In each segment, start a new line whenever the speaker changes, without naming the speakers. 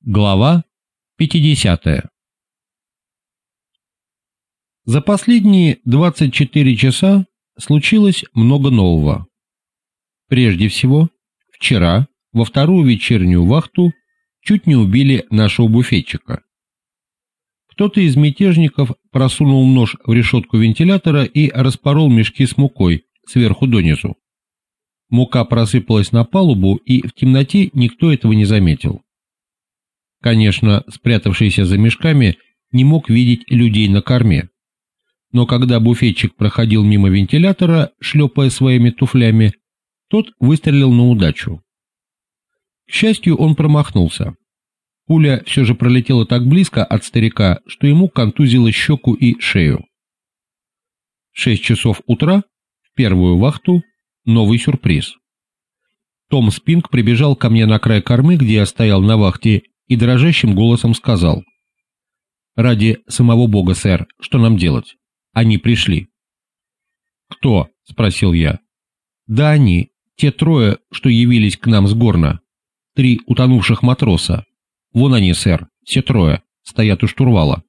Глава 50. За последние 24 часа случилось много нового. Прежде всего, вчера, во вторую вечернюю вахту, чуть не убили нашего буфетчика. Кто-то из мятежников просунул нож в решетку вентилятора и распорол мешки с мукой сверху донизу. Мука просыпалась на палубу, и в темноте никто этого не заметил. Конечно, спрятавшийся за мешками не мог видеть людей на корме. Но когда буфетчик проходил мимо вентилятора, шлепая своими туфлями, тот выстрелил на удачу. К счастью, он промахнулся. Пуля все же пролетела так близко от старика, что ему контузило щеку и шею. В 6 часов утра, в первую вахту, новый сюрприз. Том Спинк прибежал ко мне на край кормы, где я стоял на вахте, и дрожащим голосом сказал: «Ради самого Бога, сэр, что нам делать? Они пришли». «Кто?» — спросил я. «Да они, те трое, что явились к нам с горна. 3 утонувших матроса. Вон они, сэр, все трое, стоят у штурвала».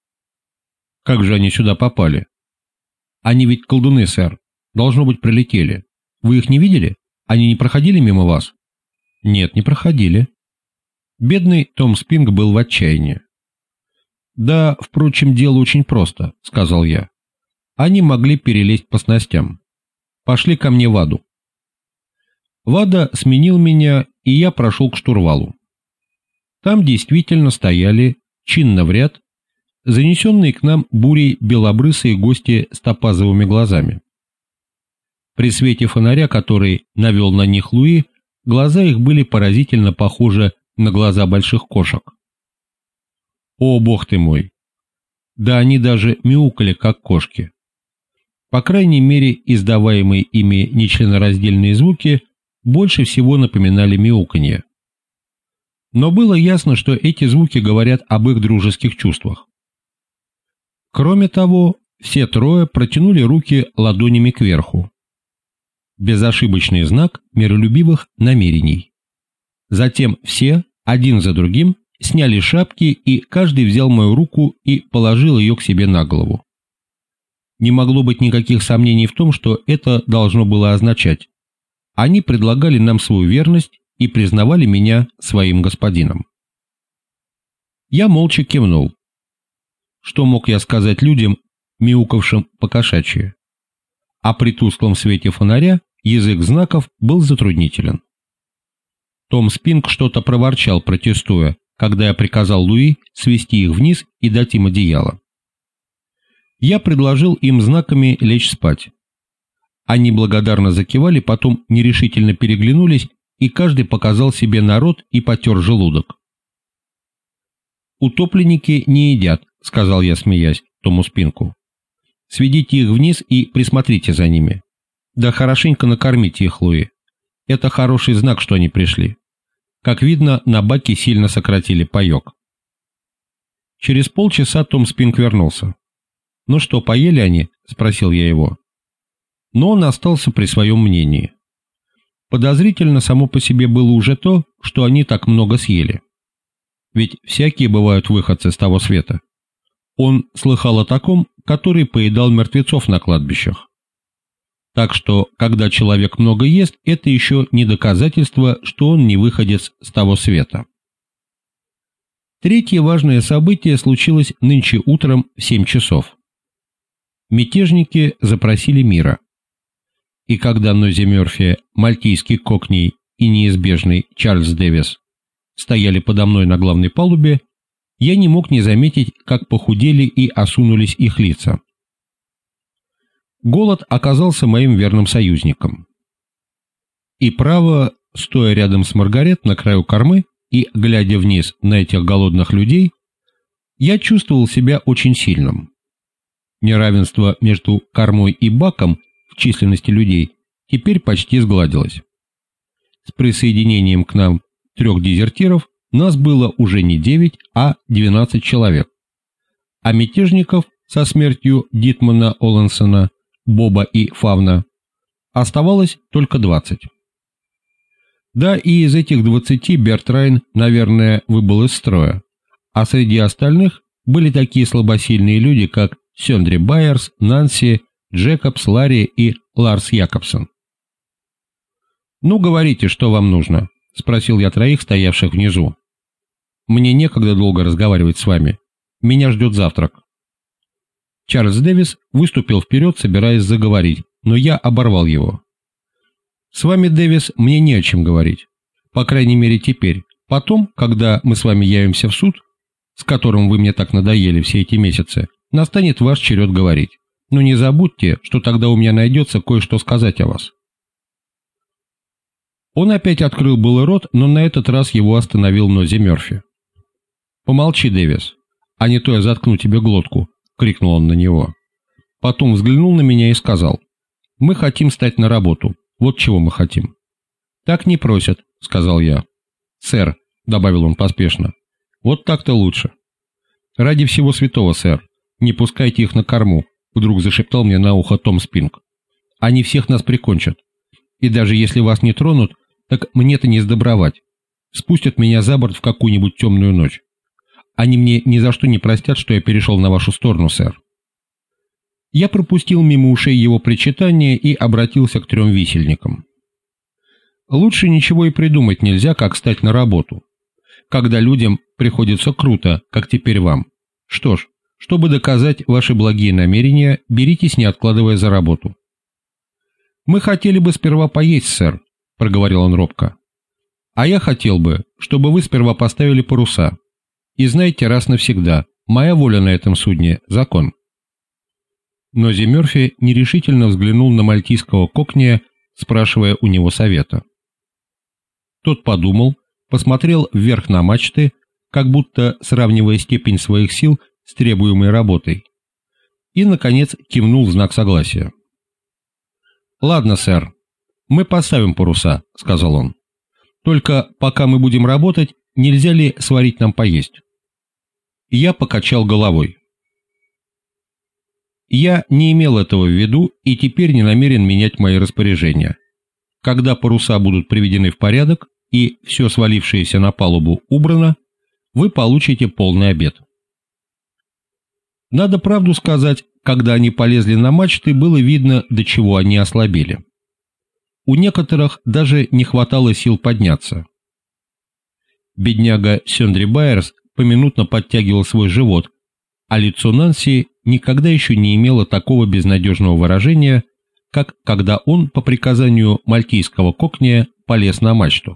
«Как же они сюда попали?» «Они ведь колдуны, сэр. Должно быть, прилетели. Вы их не видели? Они не проходили мимо вас?» «Нет, не проходили». Бедный Том Спинк был в отчаянии. «Да, впрочем, дело очень просто», — сказал я. «Они могли перелезть по снастям. Пошли ко мне в Аду». Вада сменил меня, и я прошел к штурвалу. Там действительно стояли, чинно в ряд, занесенные к нам бурей белобрысые гости с топазовыми глазами. При свете фонаря, который навел на них Луи, глаза их были поразительно похожи на глаза больших кошек. О, бог ты мой! Да они даже мяукали, как кошки. По крайней мере, издаваемые ими нечленораздельные звуки больше всего напоминали мяуканье. Но было ясно, что эти звуки говорят об их дружеских чувствах. Кроме того, все трое протянули руки ладонями кверху. Безошибочный знак миролюбивых намерений. Затем все, один за другим, сняли шапки, и каждый взял мою руку и положил ее к себе на голову. Не могло быть никаких сомнений в том, что это должно было означать. Они предлагали нам свою верность и признавали меня своим господином. Я молча кивнул. Что мог я сказать людям, мяукавшим по-кошачьи? А при тусклом свете фонаря язык знаков был затруднителен. Том Спинк что-то проворчал, протестуя, когда я приказал Луи свести их вниз и дать им одеяло. Я предложил им знаками лечь спать. Они благодарно закивали, потом нерешительно переглянулись, и каждый показал себе на рот и потер желудок. «Утопленники не едят», — сказал я, смеясь, Тому Спинку. «Сведите их вниз и присмотрите за ними. Да хорошенько накормите их, Луи. Это хороший знак, что они пришли. Как видно, на баке сильно сократили паек». Через полчаса Том Спинк вернулся. «Ну что, поели они?» — спросил я его. Но он остался при своем мнении. Подозрительно само по себе было уже то, что они так много съели. Ведь всякие бывают выходцы с того света. Он слыхал о таком, который поедал мертвецов на кладбищах. Так что, когда человек много ест, это еще не доказательство, что он не выходец с того света. Третье важное событие случилось нынче утром в 7 часов. Мятежники запросили мира. И когда Нози Мёрфи, мальтийский Кокни и неизбежный Чарльз Дэвис стояли подо мной на главной палубе, я не мог не заметить, как похудели и осунулись их лица. Голод оказался моим верным союзником. И право, стоя рядом с Маргарет на краю кормы и глядя вниз на этих голодных людей, я чувствовал себя очень сильным. Неравенство между кормой и баком в численности людей теперь почти сгладилось. С присоединением к нам 3 дезертиров нас было уже не 9, а 12 человек, а мятежников со смертью Дитмана Олансона, Боба и Фавна оставалось только 20. Да, и из этих 20 Бертрайн, наверное, выбыл из строя, а среди остальных были такие слабосильные люди, как Сёндри Байерс, Нанси, Джекобс, Ларри и Ларс Якобсон. «Ну, говорите, что вам нужно?» — спросил я троих, стоявших внизу. «Мне некогда долго разговаривать с вами. Меня ждет завтрак». Чарльз Дэвис выступил вперед, собираясь заговорить, но я оборвал его. «С вами, Дэвис, мне не о чем говорить. По крайней мере, теперь. Потом, когда мы с вами явимся в суд, с которым вы мне так надоели все эти месяцы, настанет ваш черед говорить. Но не забудьте, что тогда у меня найдется кое-что сказать о вас». Он опять открыл было рот, но на этот раз его остановил Нози Мёрфи. «Помолчи, Дэвис, а не то я заткну тебе глотку», — крикнул он на него. Потом взглянул на меня и сказал: «Мы хотим стать на работу. Вот чего мы хотим». «Так не просят», — сказал я. «Сэр», — добавил он поспешно, — «вот так-то лучше». «Ради всего святого, сэр, не пускайте их на корму», — вдруг зашептал мне на ухо Том Спинг. «Они всех нас прикончат. И даже если вас не тронут, так мне-то не сдобровать. Спустят меня за борт в какую-нибудь темную ночь. Они мне ни за что не простят, что я перешел на вашу сторону, сэр». Я пропустил мимо ушей его причитания и обратился к 3 висельникам. Лучше ничего и придумать нельзя, как стать на работу, когда людям приходится круто, как теперь вам. Что ж, чтобы доказать ваши благие намерения, беритесь, не откладывая за работу. «Мы хотели бы сперва поесть, сэр», — проговорил он робко. «А я хотел бы, чтобы вы сперва поставили паруса. И знаете раз навсегда, моя воля на этом судне — закон». Нози Мёрфи нерешительно взглянул на мальтийского кокня, спрашивая у него совета. Тот подумал, посмотрел вверх на мачты, как будто сравнивая степень своих сил с требуемой работой, и, наконец, кивнул в знак согласия. «Ладно, сэр, мы поставим паруса», — сказал он. «Только пока мы будем работать, нельзя ли сварить нам поесть?» Я покачал головой. Я не имел этого в виду и теперь не намерен менять мои распоряжения. Когда паруса будут приведены в порядок и все свалившееся на палубу убрано, вы получите полный обед. Надо правду сказать, когда они полезли на мачты, было видно, до чего они ослабели. У некоторых даже не хватало сил подняться. Бедняга Сёндри Байерс поминутно подтягивал свой живот, а лицо Нанси никогда еще не имело такого безнадежного выражения, как когда он по приказанию мальтийского кокня полез на мачту.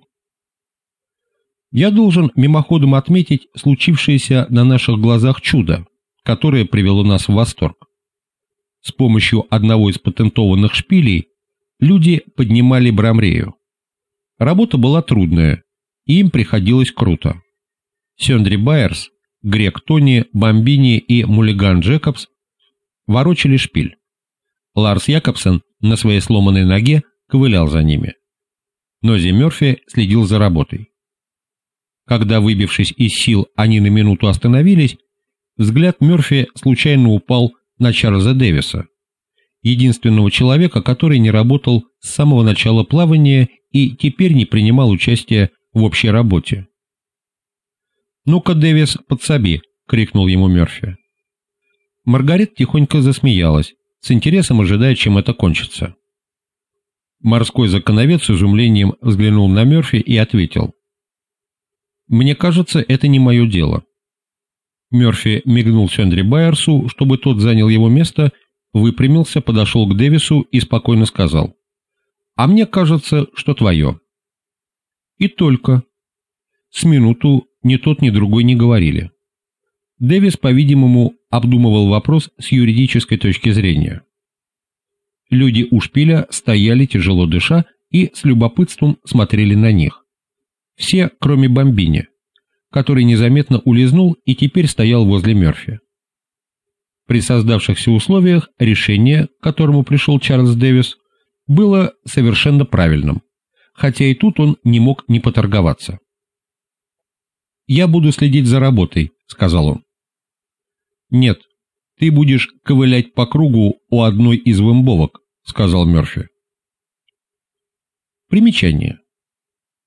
Я должен мимоходом отметить случившееся на наших глазах чудо, которое привело нас в восторг. С помощью одного из патентованных шпилей люди поднимали Брамрею. Работа была трудная, и им приходилось круто. Сёндри Байерс, Грег Тони, Бомбини и Муллиган Джекобс ворочали шпиль. Ларс Якобсон на своей сломанной ноге ковылял за ними. Нози Мёрфи следил за работой. Когда, выбившись из сил, они на минуту остановились, взгляд Мёрфи случайно упал на Чарльза Дэвиса, единственного человека, который не работал с самого начала плавания и теперь не принимал участия в общей работе. «Ну-ка, Дэвис, подсоби!» — крикнул ему Мёрфи. Маргарет тихонько засмеялась, с интересом ожидая, чем это кончится. Морской законовед с изумлением взглянул на Мёрфи и ответил: «Мне кажется, это не мое дело». Мёрфи мигнул Сёндри Байерсу, чтобы тот занял его место, выпрямился, подошел к Дэвису и спокойно сказал: «А мне кажется, что твое». И только. С минуту ни тот, ни другой не говорили. Дэвис, по-видимому, обдумывал вопрос с юридической точки зрения. Люди у шпиля стояли, тяжело дыша, и с любопытством смотрели на них. Все, кроме Бомбини, который незаметно улизнул и теперь стоял возле Мёрфи. При создавшихся условиях решение, к которому пришел Чарльз Дэвис, было совершенно правильным, хотя и тут он не мог не поторговаться. «Я буду следить за работой», — сказал он. «Нет, ты будешь ковылять по кругу у одной из вымбовок», — сказал Мёрфи. Примечание.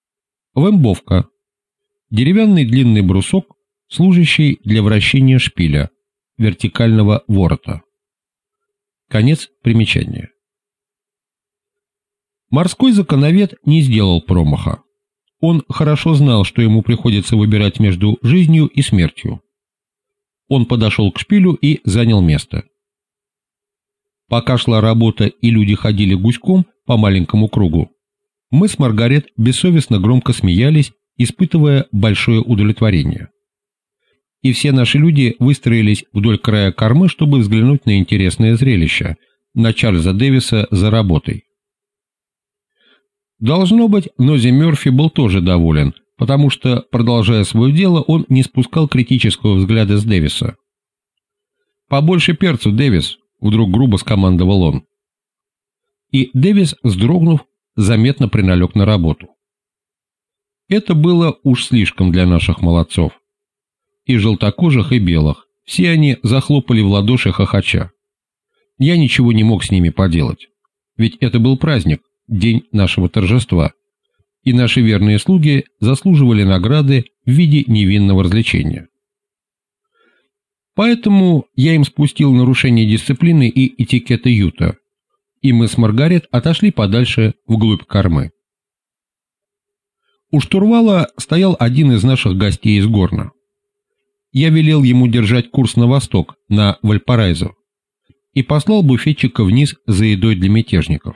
Вымбовка. Деревянный длинный брусок, служащий для вращения шпиля, вертикального ворота. Конец примечания. Морской законовед не сделал промаха. Он хорошо знал, что ему приходится выбирать между жизнью и смертью. Он подошел к шпилю и занял место. Пока шла работа и люди ходили гуськом по маленькому кругу, мы с Маргарет бессовестно громко смеялись, испытывая большое удовлетворение. И все наши люди выстроились вдоль края кормы, чтобы взглянуть на интересное зрелище, на Чарльза Дэвиса за работой. Должно быть, Нози Мёрфи был тоже доволен, потому что, продолжая свое дело, он не спускал критического взгляда с Дэвиса. «Побольше перцу, Дэвис!» — вдруг грубо скомандовал он. И Дэвис, вздрогнув, заметно приналег на работу. Это было уж слишком для наших молодцов. И желтокожих, и белых. Все они захлопали в ладоши хохоча. Я ничего не мог с ними поделать. Ведь это был праздник, день нашего торжества. И наши верные слуги заслуживали награды в виде невинного развлечения. Поэтому я им спустил нарушение дисциплины и этикета Юта, и мы с Маргарет отошли подальше вглубь кормы. У штурвала стоял один из наших гостей из Горна. Я велел ему держать курс на восток, на Вальпараизо, и послал буфетчика вниз за едой для мятежников.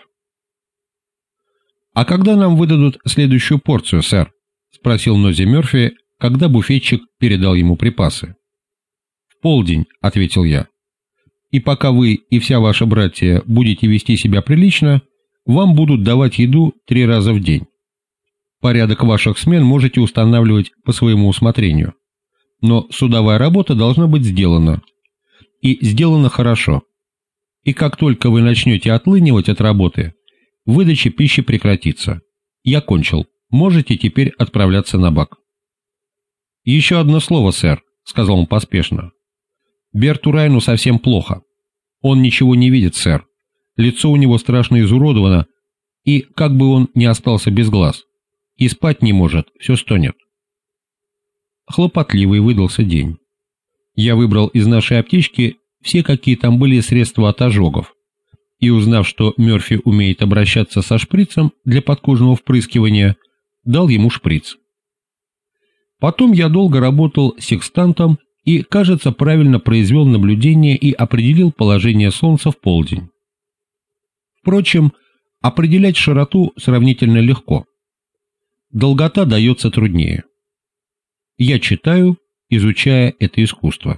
«А когда нам выдадут следующую порцию, сэр?» — спросил Нози Мёрфи, когда буфетчик передал ему припасы. «В полдень», — ответил я. «И пока вы и вся ваша братья будете вести себя прилично, вам будут давать еду 3 раза в день. Порядок ваших смен можете устанавливать по своему усмотрению. Но судовая работа должна быть сделана. И сделана хорошо. И как только вы начнете отлынивать от работы, выдача пищи прекратится. Я кончил. Можете теперь отправляться на бак». «Еще одно слово, сэр», — сказал он поспешно. «Берту Райну совсем плохо. Он ничего не видит, сэр. Лицо у него страшно изуродовано, и как бы он ни остался без глаз. И спать не может, все стонет». Хлопотливый выдался день. Я выбрал из нашей аптечки все, какие там были средства от ожогов, и, узнав, что Мёрфи умеет обращаться со шприцем для подкожного впрыскивания, дал ему шприц. Потом я долго работал секстантом и, кажется, правильно произвел наблюдение и определил положение Солнца в полдень. Впрочем, определять широту сравнительно легко. Долгота дается труднее. Я читаю, изучая это искусство.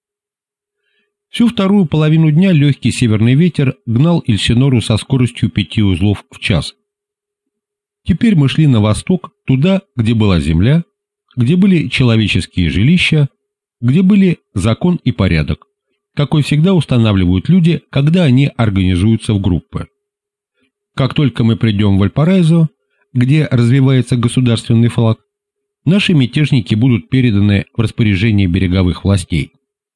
Всю вторую половину дня легкий северный ветер гнал Эльсинору со скоростью 5 узлов в час. Теперь мы шли на восток, туда, где была земля, где были человеческие жилища, где были закон и порядок, какой всегда устанавливают люди, когда они организуются в группы. Как только мы придем в Вальпараизо, где развивается государственный флаг, наши мятежники будут переданы в распоряжение береговых властей.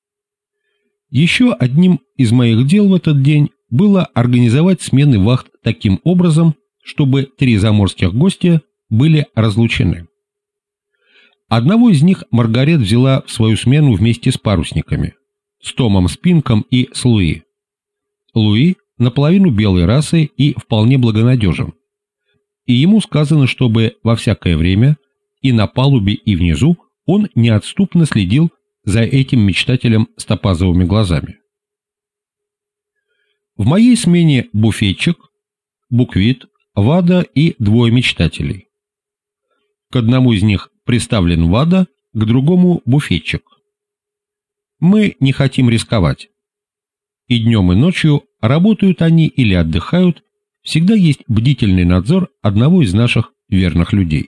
Еще одним из моих дел в этот день было организовать смены вахт таким образом, чтобы 3 заморских гостя были разлучены. Одного из них Маргарет взяла в свою смену вместе с парусниками, с Томом Спинком и с Луи. Луи наполовину белой расы и вполне благонадежен. И ему сказано, чтобы во всякое время и на палубе, и внизу он неотступно следил за этим мечтателем с топазовыми глазами. В моей смене буфетчик, буквит, Вада и 2 мечтателей. К одному из них приставлен Вада, к другому буфетчик. Мы не хотим рисковать. И днем, и ночью работают они или отдыхают, всегда есть бдительный надзор одного из наших верных людей.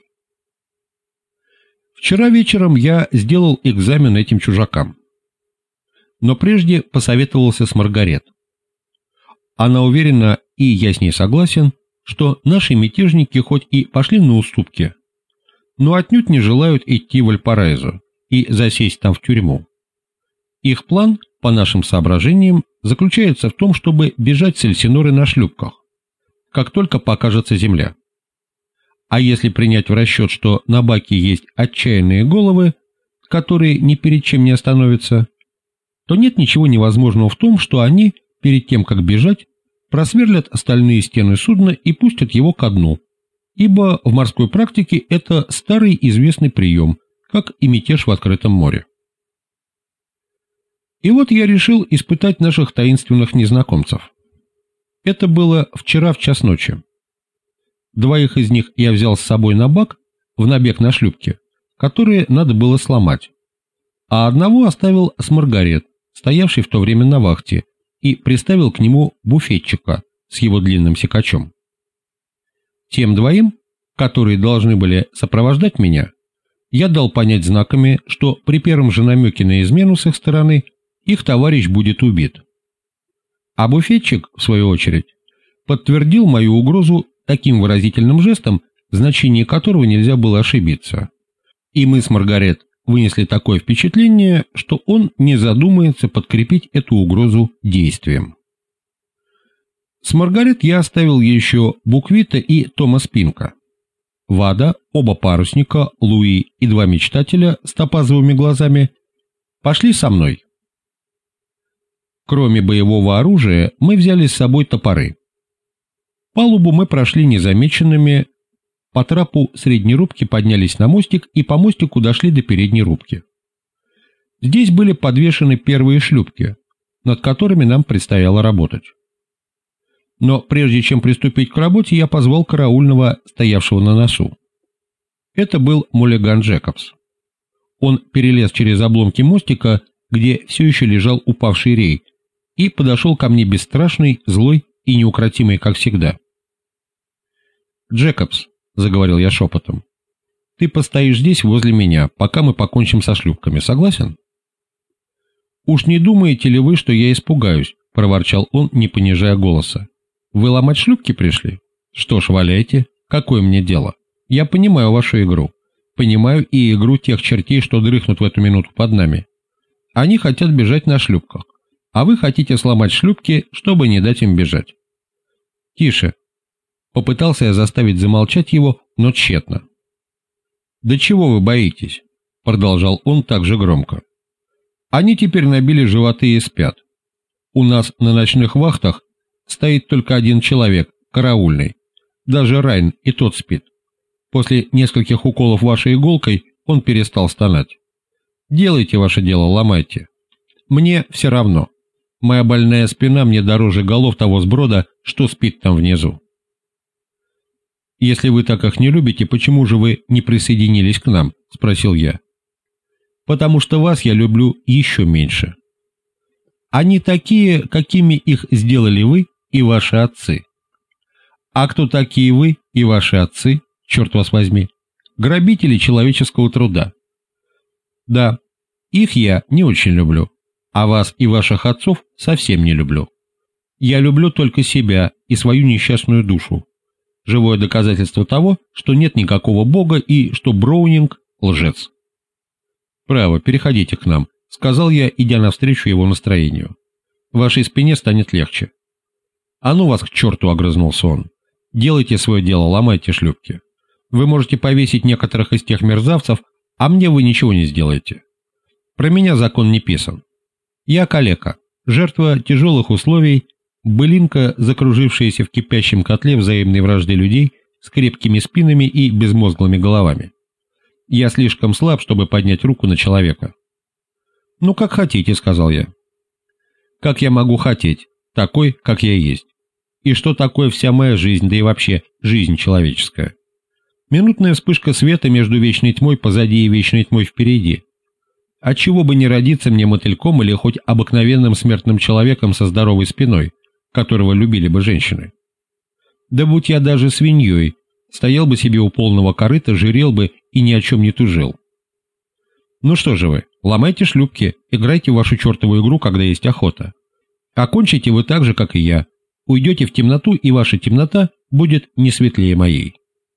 Вчера вечером я сделал экзамен этим чужакам. Но прежде посоветовался с Маргарет. Она уверена, и я с ней согласен, что наши мятежники хоть и пошли на уступки, но отнюдь не желают идти в Вальпараизо и засесть там в тюрьму. Их план, по нашим соображениям, заключается в том, чтобы бежать с Эльсиноры на шлюпках, как только покажется земля. А если принять в расчет, что на баке есть отчаянные головы, которые ни перед чем не остановятся, то нет ничего невозможного в том, что они, перед тем как бежать, просверлят остальные стены судна и пустят его ко дну, ибо в морской практике это старый известный прием, как и мятеж в открытом море. И вот я решил испытать наших таинственных незнакомцев. Это было вчера в час ночи. 2 из них я взял с собой на бак в набег на шлюпке, которые надо было сломать, а одного оставил с Маргарет, стоявшей в то время на вахте, и приставил к нему буфетчика с его длинным секачом. Тем 2, которые должны были сопровождать меня, я дал понять знаками, что при первом же намеке на измену с их стороны их товарищ будет убит. А буфетчик, в свою очередь, подтвердил мою угрозу таким выразительным жестом, в значении которого нельзя было ошибиться. И мы с Маргарет вынесли такое впечатление, что он не задумается подкрепить эту угрозу действием. С Маргарет я оставил еще Буквита и Тома Спинка. Вада, оба парусника, Луи и 2 мечтателя с топазовыми глазами пошли со мной. Кроме боевого оружия, мы взяли с собой топоры. Палубу мы прошли незамеченными, по трапу средней рубки поднялись на мостик и по мостику дошли до передней рубки. Здесь были подвешены первые шлюпки, над которыми нам предстояло работать. Но прежде чем приступить к работе, я позвал караульного, стоявшего на носу. Это был Муллиган Джекобс. Он перелез через обломки мостика, где все еще лежал упавший рей, и подошел ко мне бесстрашный, злой и неукротимый, как всегда. «Джекобс», — заговорил я шепотом, — «ты постоишь здесь возле меня, пока мы покончим со шлюпками, согласен?» «Уж не думаете ли вы, что я испугаюсь?» — проворчал он, не понижая голоса. «Вы ломать шлюпки пришли? Что ж, валяйте. Какое мне дело? Я понимаю вашу игру. Понимаю и игру тех чертей, что дрыхнут в эту минуту под нами. Они хотят бежать на шлюпках, а вы хотите сломать шлюпки, чтобы не дать им бежать». «Тише!» — попытался я заставить замолчать его, но тщетно. «Да чего вы боитесь?» — продолжал он так же громко. «Они теперь набили животы и спят. У нас на ночных вахтах стоит только один человек, караульный. Даже Райн, и тот спит. После нескольких уколов вашей иголкой он перестал стонать. Делайте ваше дело, ломайте. Мне все равно. Моя больная спина мне дороже голов того сброда, что спит там внизу». «Если вы так их не любите, почему же вы не присоединились к нам?» — спросил я. «Потому что вас я люблю еще меньше. Они такие, какими их сделали вы и ваши отцы. А кто такие вы и ваши отцы, черт вас возьми? Грабители человеческого труда. Да, их я не очень люблю, а вас и ваших отцов совсем не люблю. Я люблю только себя и свою несчастную душу. Живое доказательство того, что нет никакого Бога и что Броунинг — лжец». «Право, переходите к нам», — сказал я, идя навстречу его настроению. «Вашей спине станет легче». «А ну вас к черту!» — огрызнулся он. «Делайте свое дело, ломайте шлюпки. Вы можете повесить некоторых из тех мерзавцев, а мне вы ничего не сделаете. Про меня закон не писан. Я калека, жертва тяжелых условий, былинка, закружившаяся в кипящем котле взаимной вражды людей с крепкими спинами и безмозглыми головами. Я слишком слаб, чтобы поднять руку на человека». «Ну, как хотите», — сказал я. «Как я могу хотеть, такой, как я есть? И что такое вся моя жизнь, да и вообще жизнь человеческая? Минутная вспышка света между вечной тьмой позади и вечной тьмой впереди. Отчего бы не родиться мне мотыльком или хоть обыкновенным смертным человеком со здоровой спиной, которого любили бы женщины? Да будь я даже свиньей, стоял бы себе у полного корыта, жирел бы и ни о чем не тужил. Ну что же вы, ломайте шлюпки, играйте в вашу чертову игру, когда есть охота. Окончите вы так же, как и я. Уйдете в темноту, и ваша темнота будет не светлее моей».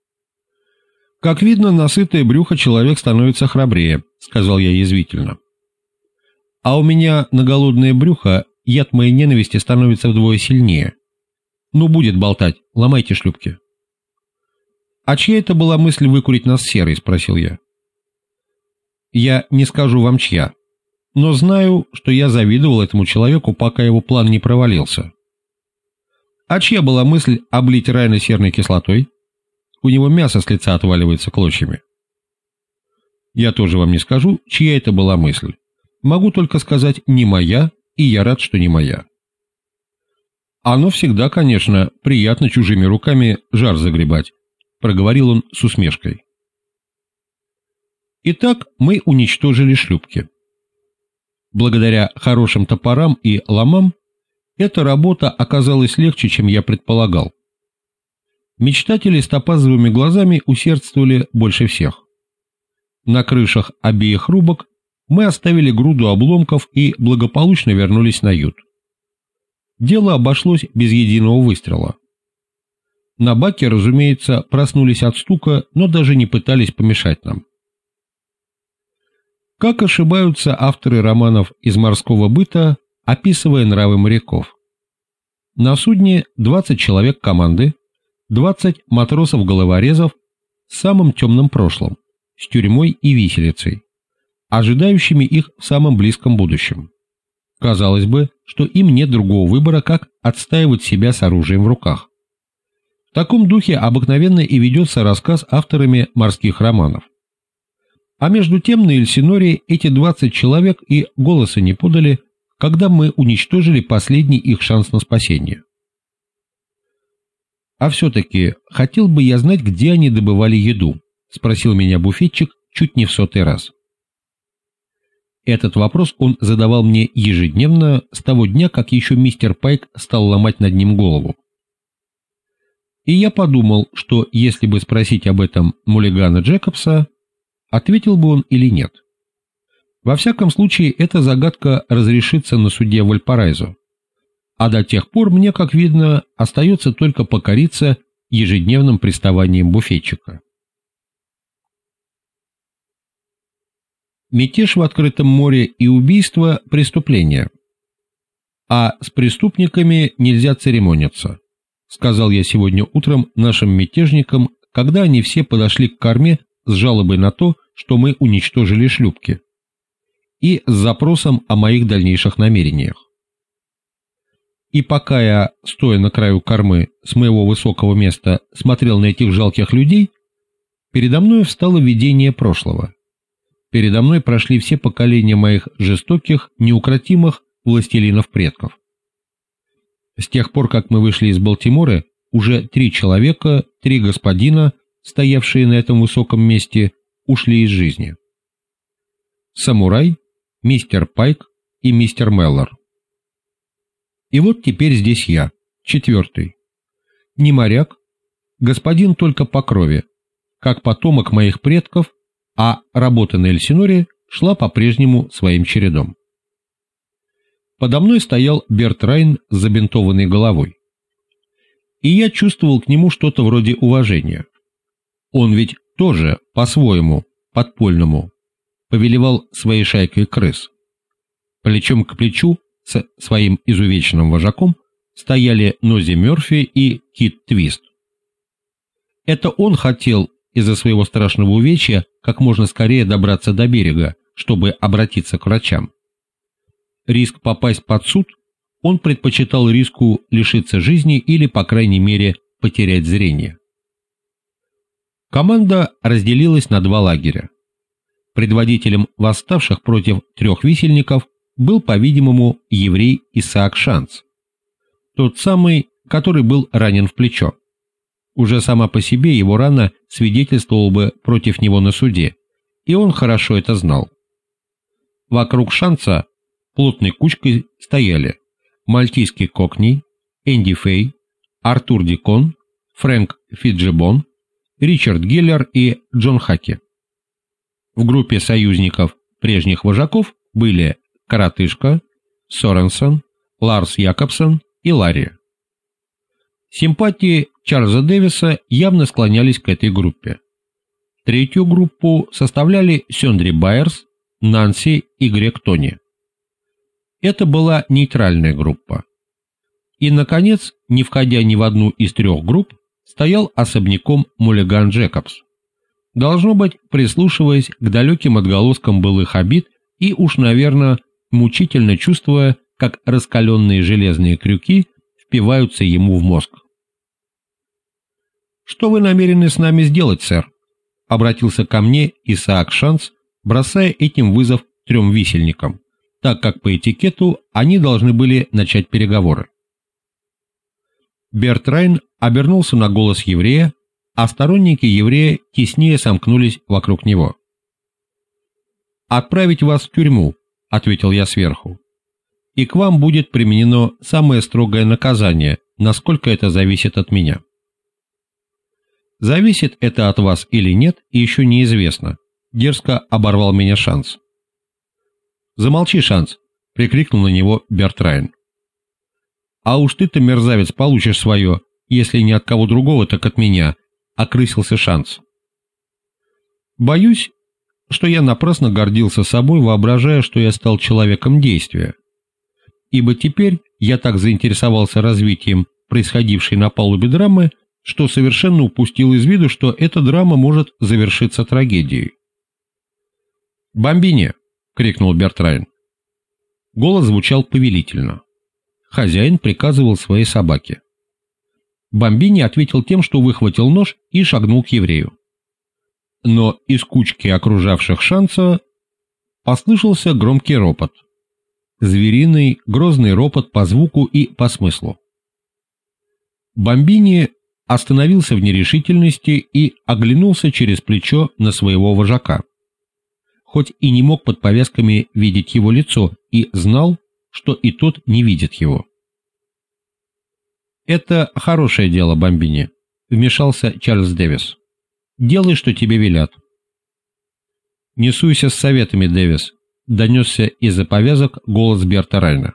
«Как видно, на сытое брюхо человек становится храбрее», — сказал я язвительно. «А у меня на голодное брюхо яд моей ненависти становится вдвое сильнее. Ну, будет болтать, ломайте шлюпки». «А чья это была мысль выкурить нас с Серой?» — спросил я. «Я не скажу вам чья, но знаю, что я завидовал этому человеку, пока его план не провалился». «А чья была мысль облить Райана серной кислотой? У него мясо с лица отваливается клочьями». «Я тоже вам не скажу, чья это была мысль. Могу только сказать, не моя, и я рад, что не моя». «Оно всегда, конечно, приятно чужими руками жар загребать», — проговорил он с усмешкой. Итак, мы уничтожили шлюпки. Благодаря хорошим топорам и ломам, эта работа оказалась легче, чем я предполагал. Мечтатели с топазовыми глазами усердствовали больше всех. На крышах обеих рубок мы оставили груду обломков и благополучно вернулись на ют. Дело обошлось без единого выстрела. На баке, разумеется, проснулись от стука, но даже не пытались помешать нам. Как ошибаются авторы романов из морского быта, описывая нравы моряков. На судне 20 человек команды, 20 матросов-головорезов с самым темным прошлым, с тюрьмой и виселицей, ожидающими их в самом близком будущем. Казалось бы, что им нет другого выбора, как отстаивать себя с оружием в руках. В таком духе обыкновенно и ведется рассказ авторами морских романов. А между тем на Эльсиноре эти 20 человек и голоса не подали, когда мы уничтожили последний их шанс на спасение. «А все-таки хотел бы я знать, где они добывали еду», — спросил меня буфетчик чуть не в 100-й раз. Этот вопрос он задавал мне ежедневно с того дня, как еще мистер Пайк стал ломать над ним голову. И я подумал, что если бы спросить об этом Муллигана Джекобса, ответил бы он или нет. Во всяком случае, эта загадка разрешится на суде Вальпараизо, а до тех пор мне, как видно, остается только покориться ежедневным приставаниям буфетчика. Мятеж в открытом море и убийство – преступление. А с преступниками нельзя церемониться, сказал я сегодня утром нашим мятежникам, когда они все подошли к корме с жалобой на то, что мы уничтожили шлюпки, и с запросом о моих дальнейших намерениях. И пока я, стоя на краю кормы, с моего высокого места смотрел на этих жалких людей, передо мной встало видение прошлого. Передо мной прошли все поколения моих жестоких, неукротимых властелинов предков. С тех пор, как мы вышли из Балтимора, уже 3 человека, 3 господина, стоявшие на этом высоком месте, ушли из жизни. Самурай, мистер Пайк и мистер Меллор. И вот теперь здесь я, 4-й. Не моряк, господин только по крови, как потомок моих предков, а работа на Эльсиноре шла по-прежнему своим чередом. Подо мной стоял Берт Райн с забинтованной головой. И я чувствовал к нему что-то вроде уважения. Он ведь тоже, по-своему, подпольному, повелевал своей шайкой крыс. Плечом к плечу с своим изувеченным вожаком стояли Нози Мёрфи и Кит Твист. Это он хотел из-за своего страшного увечья как можно скорее добраться до берега, чтобы обратиться к врачам. Риск попасть под суд он предпочитал риску лишиться жизни или, по крайней мере, потерять зрение. Команда разделилась на 2 лагеря. Предводителем восставших против 3 висельников был, по-видимому, еврей Исаак Шанц, тот самый, который был ранен в плечо. Уже сама по себе его рана свидетельствовала бы против него на суде, и он хорошо это знал. Вокруг Шанца плотной кучкой стояли мальтийский Кокни, Энди Фей, Артур Дикон, Фрэнк Фиджибон, Ричард Геллер и Джон Хаки. В группе союзников прежних вожаков были Коротышка, Соренсон, Ларс Якобсон и Ларри. Симпатии Чарльза Дэвиса явно склонялись к этой группе. 3-ю группу составляли Сёндри Байерс, Нанси и Грег Тони. Это была нейтральная группа. И, наконец, не входя ни в одну из 3 групп, стоял особняком Муллиган Джекобс, должно быть, прислушиваясь к далеким отголоскам былых обид и уж, наверное, мучительно чувствуя, как раскаленные железные крюки впиваются ему в мозг. «Что вы намерены с нами сделать, сэр?» — обратился ко мне Исаак Шанс, бросая этим вызов 3 висельникам, так как по этикету они должны были начать переговоры. Берт Райн обернулся на голос еврея, а сторонники еврея теснее сомкнулись вокруг него. «Отправить вас в тюрьму», — ответил я сверху, — «и к вам будет применено самое строгое наказание, насколько это зависит от меня». «Зависит это от вас или нет, еще неизвестно», — дерзко оборвал меня Шанс. «Замолчи, Шанс», — прикрикнул на него Берт Райн. «А уж ты-то, мерзавец, получишь свое, если не от кого другого, так от меня», — окрысился Шанс. Боюсь, что я напрасно гордился собой, воображая, что я стал человеком действия, ибо теперь я так заинтересовался развитием происходившей на палубе драмы, что совершенно упустил из виду, что эта драма может завершиться трагедией. «Бомбини!» — крикнул Берт Райн. Голос звучал повелительно. Хозяин приказывал своей собаке. Бомбини ответил тем, что выхватил нож и шагнул к еврею. Но из кучки окружавших Шанса послышался громкий ропот. Звериный, грозный ропот по звуку и по смыслу. Бомбини остановился в нерешительности и оглянулся через плечо на своего вожака. Хоть и не мог под повязками видеть его лицо, и знал, что и тот не видит его. «Это хорошее дело, Бомбини», — вмешался Чарльз Дэвис. «Делай, что тебе велят». «Не суйся с советами, Дэвис», — донесся из-за повязок голос Берта Райна.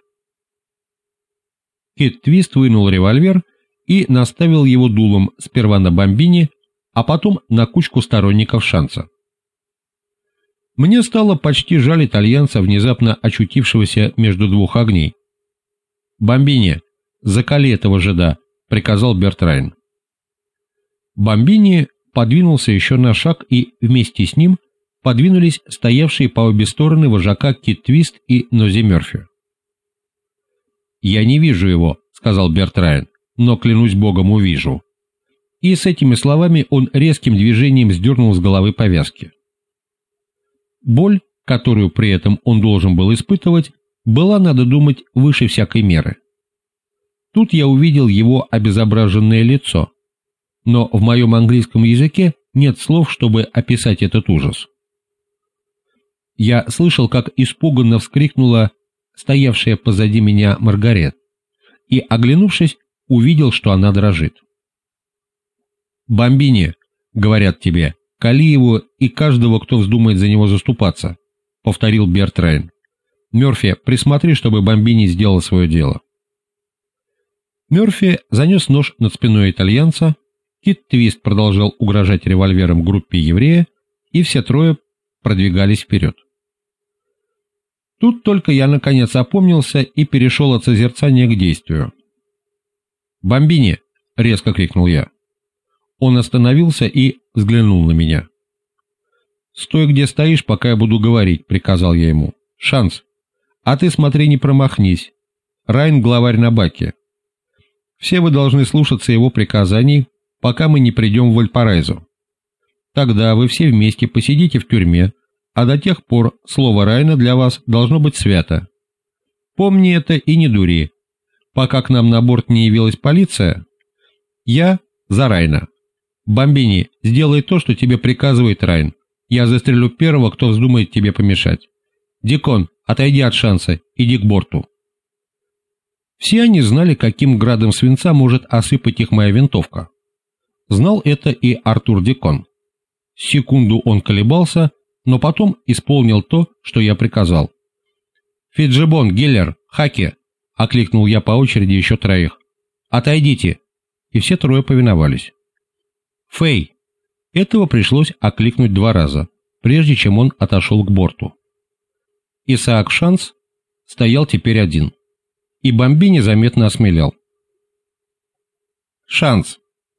Кит Твист вынул револьвер и наставил его дулом сперва на Бомбини, а потом на кучку сторонников Шанса. Мне стало почти жаль итальянца, внезапно очутившегося между двух огней. «Бомбини, закали этого жида», — приказал Берт Райн. Бомбини подвинулся еще на шаг, и вместе с ним подвинулись стоявшие по обе стороны вожака Кит Твист и Нози Мёрфи. «Я не вижу его», — сказал Берт Райн, — «но, клянусь богом, увижу». И с этими словами он резким движением сдернул с головы повязки. Боль, которую при этом он должен был испытывать, была, надо думать, выше всякой меры. Тут я увидел его обезображенное лицо, но в моем английском языке нет слов, чтобы описать этот ужас. Я слышал, как испуганно вскрикнула стоявшая позади меня Маргарет, и, оглянувшись, увидел, что она дрожит. «Бомбини, — говорят тебе, — кали его и каждого, кто вздумает за него заступаться», — повторил Берт Райн. «Мёрфи, присмотри, чтобы Бомбини сделал свое дело». Мёрфи занес нож над спиной итальянца, Кит Твист продолжал угрожать револьвером группе еврея, и все трое продвигались вперед. Тут только я наконец опомнился и перешел от созерцания к действию. «Бомбини!» — резко крикнул я. Он остановился и взглянул на меня. «Стой, где стоишь, пока я буду говорить», — приказал я ему. «Шанс. А ты смотри, не промахнись. Райн — главарь на баке. Все вы должны слушаться его приказаний, пока мы не придем в Вальпараизо. Тогда вы все вместе посидите в тюрьме, а до тех пор слово Райна для вас должно быть свято. Помни это и не дури. Пока к нам на борт не явилась полиция, я за Райна. Бомбини, сделай то, что тебе приказывает Райн. Я застрелю первого, кто вздумает тебе помешать. Дикон, отойди от Шанса, иди к борту». Все они знали, каким градом свинца может осыпать их моя винтовка. Знал это и Артур Дикон. Секунду он колебался, но потом исполнил то, что я приказал. «Фиджибон, Гиллер, Хаки!» — окликнул я по очереди еще троих. «Отойдите!» И все трое повиновались. «Фэй!» Этого пришлось окликнуть 2 раза, прежде чем он отошел к борту. Исаак Шанс стоял теперь один, и Бомбини заметно осмелел. «Шанс,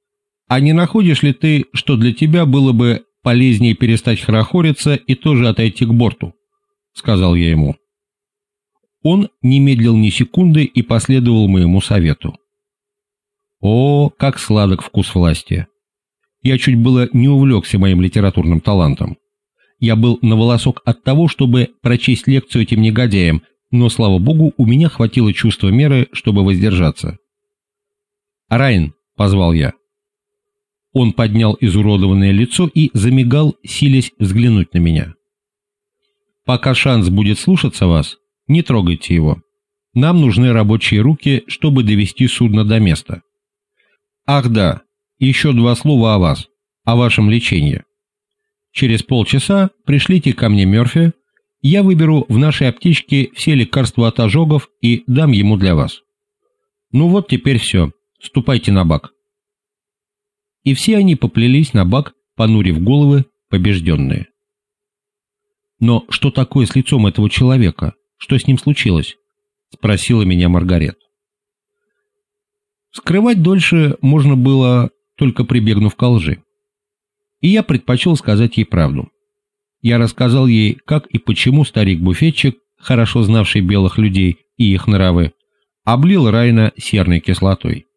А не находишь ли ты, что для тебя было бы полезнее перестать хорохориться и тоже отойти к борту?» — сказал я ему. Он не медлил ни секунды и последовал моему совету. О, как сладок вкус власти! Я чуть было не увлекся моим литературным талантом. Я был на волосок от того, чтобы прочесть лекцию этим негодяям, но, слава богу, у меня хватило чувства меры, чтобы воздержаться. «Райн», — позвал я. Он поднял изуродованное лицо и замигал, силясь взглянуть на меня. «Пока шанс будет слушаться вас, не трогайте его. Нам нужны рабочие руки, чтобы довести судно до места. Ах да, еще 2 слова о вас, о вашем лечении. Через полчаса пришлите ко мне Мёрфи, я выберу в нашей аптечке все лекарства от ожогов и дам ему для вас. Ну вот теперь все, ступайте на бак». И все они поплелись на бак, понурив головы, побежденные. «Но что такое с лицом этого человека? Что с ним случилось?» — спросила меня Маргарет. Скрывать дольше можно было, только прибегнув ко лжи. И я предпочел сказать ей правду. Я рассказал ей, как и почему старик-буфетчик, хорошо знавший белых людей и их нравы, облил Райна серной кислотой.